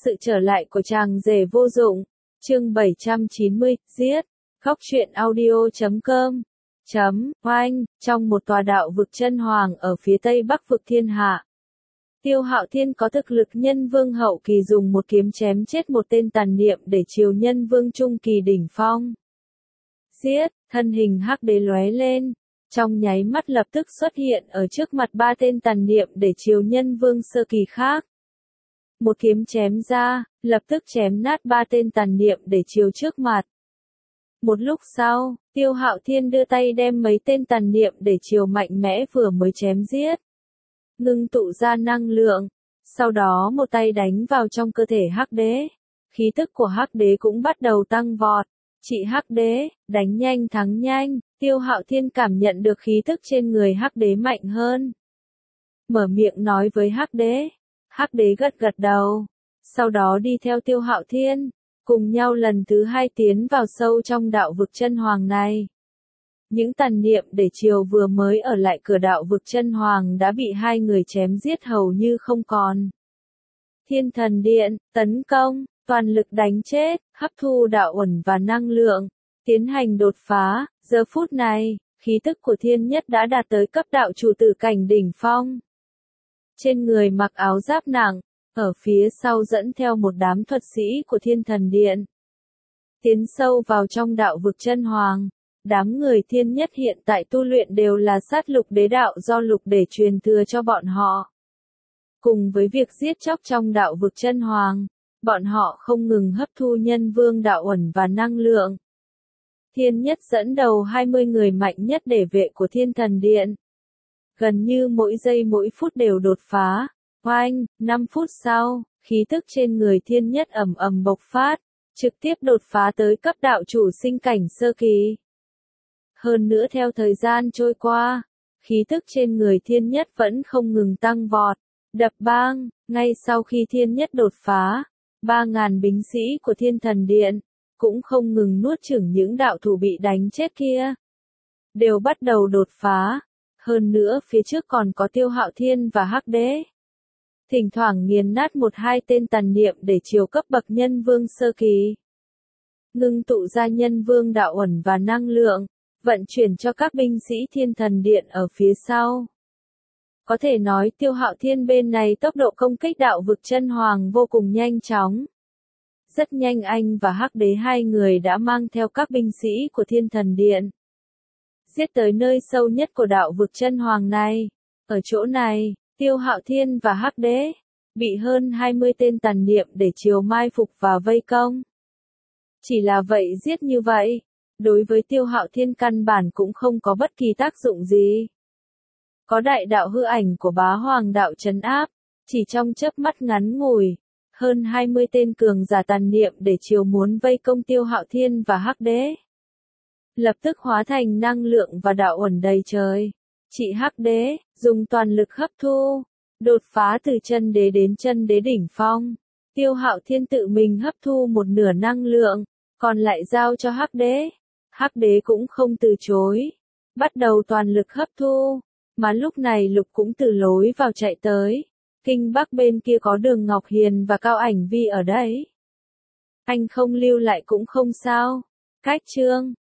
sự trở lại của chàng rể vô dụng. Chương 790, giết. Góc truyện audio.com. Oanh, trong một tòa đạo vực chân hoàng ở phía tây bắc vực thiên hạ. Tiêu Hạo Thiên có thực lực nhân vương hậu kỳ dùng một kiếm chém chết một tên tàn niệm để chiều nhân vương trung kỳ đỉnh phong. Giết, thân hình hắc đế lóe lên, trong nháy mắt lập tức xuất hiện ở trước mặt ba tên tàn niệm để chiều nhân vương sơ kỳ khác. Một kiếm chém ra, lập tức chém nát ba tên tàn niệm để chiều trước mặt. Một lúc sau, Tiêu Hạo Thiên đưa tay đem mấy tên tàn niệm để chiều mạnh mẽ vừa mới chém giết. Ngưng tụ ra năng lượng, sau đó một tay đánh vào trong cơ thể hắc đế. Khí tức của hắc đế cũng bắt đầu tăng vọt. Chị hắc đế, đánh nhanh thắng nhanh, Tiêu Hạo Thiên cảm nhận được khí tức trên người hắc đế mạnh hơn. Mở miệng nói với hắc đế gật gật đầu, sau đó đi theo Tiêu Hạo Thiên, cùng nhau lần thứ hai tiến vào sâu trong đạo vực chân hoàng này. Những tàn niệm để chiều vừa mới ở lại cửa đạo vực chân hoàng đã bị hai người chém giết hầu như không còn. Thiên thần điện, tấn công, toàn lực đánh chết, hấp thu đạo uẩn và năng lượng, tiến hành đột phá. Giờ phút này, khí tức của thiên nhất đã đạt tới cấp đạo chủ tử cảnh đỉnh phong. Trên người mặc áo giáp nặng, ở phía sau dẫn theo một đám thuật sĩ của thiên thần điện. Tiến sâu vào trong đạo vực chân hoàng, đám người thiên nhất hiện tại tu luyện đều là sát lục đế đạo do lục đế truyền thừa cho bọn họ. Cùng với việc giết chóc trong đạo vực chân hoàng, bọn họ không ngừng hấp thu nhân vương đạo uẩn và năng lượng. Thiên nhất dẫn đầu 20 người mạnh nhất để vệ của thiên thần điện. Gần như mỗi giây mỗi phút đều đột phá. Oanh, 5 phút sau, khí tức trên người thiên nhất ầm ầm bộc phát, trực tiếp đột phá tới cấp đạo chủ sinh cảnh sơ kỳ. Hơn nữa theo thời gian trôi qua, khí tức trên người thiên nhất vẫn không ngừng tăng vọt, đập bang. Ngay sau khi thiên nhất đột phá, 3.000 binh sĩ của thiên thần điện cũng không ngừng nuốt chửng những đạo thủ bị đánh chết kia, đều bắt đầu đột phá. Hơn nữa phía trước còn có Tiêu Hạo Thiên và hắc đế, thỉnh thoảng nghiền nát một hai tên tàn niệm để chiều cấp bậc nhân vương sơ kỳ. Ngưng tụ ra nhân vương đạo uẩn và năng lượng, vận chuyển cho các binh sĩ thiên thần điện ở phía sau. Có thể nói Tiêu Hạo Thiên bên này tốc độ công kích đạo vực chân hoàng vô cùng nhanh chóng. Rất nhanh anh và hắc đế hai người đã mang theo các binh sĩ của thiên thần điện giết tới nơi sâu nhất của đạo vực chân hoàng này. Ở chỗ này, Tiêu Hạo Thiên và hắc đế bị hơn 20 tên tàn niệm để chiều mai phục và vây công. Chỉ là vậy giết như vậy, đối với Tiêu Hạo Thiên căn bản cũng không có bất kỳ tác dụng gì. Có đại đạo hư ảnh của bá hoàng đạo trấn áp, chỉ trong chớp mắt ngắn ngủi, hơn 20 tên cường giả tàn niệm để chiều muốn vây công Tiêu Hạo Thiên và hắc đế lập tức hóa thành năng lượng và đạo uẩn đầy trời. Chị hắc đế dùng toàn lực hấp thu, đột phá từ chân đế đến chân đế đỉnh phong. Tiêu Hạo Thiên tự mình hấp thu một nửa năng lượng, còn lại giao cho hắc đế. Hắc đế cũng không từ chối, bắt đầu toàn lực hấp thu. Mà lúc này Lục cũng từ lối vào chạy tới. Kinh Bắc bên kia có Đường Ngọc Hiền và Cao Ảnh Vi ở đấy. Anh không lưu lại cũng không sao. Cách chương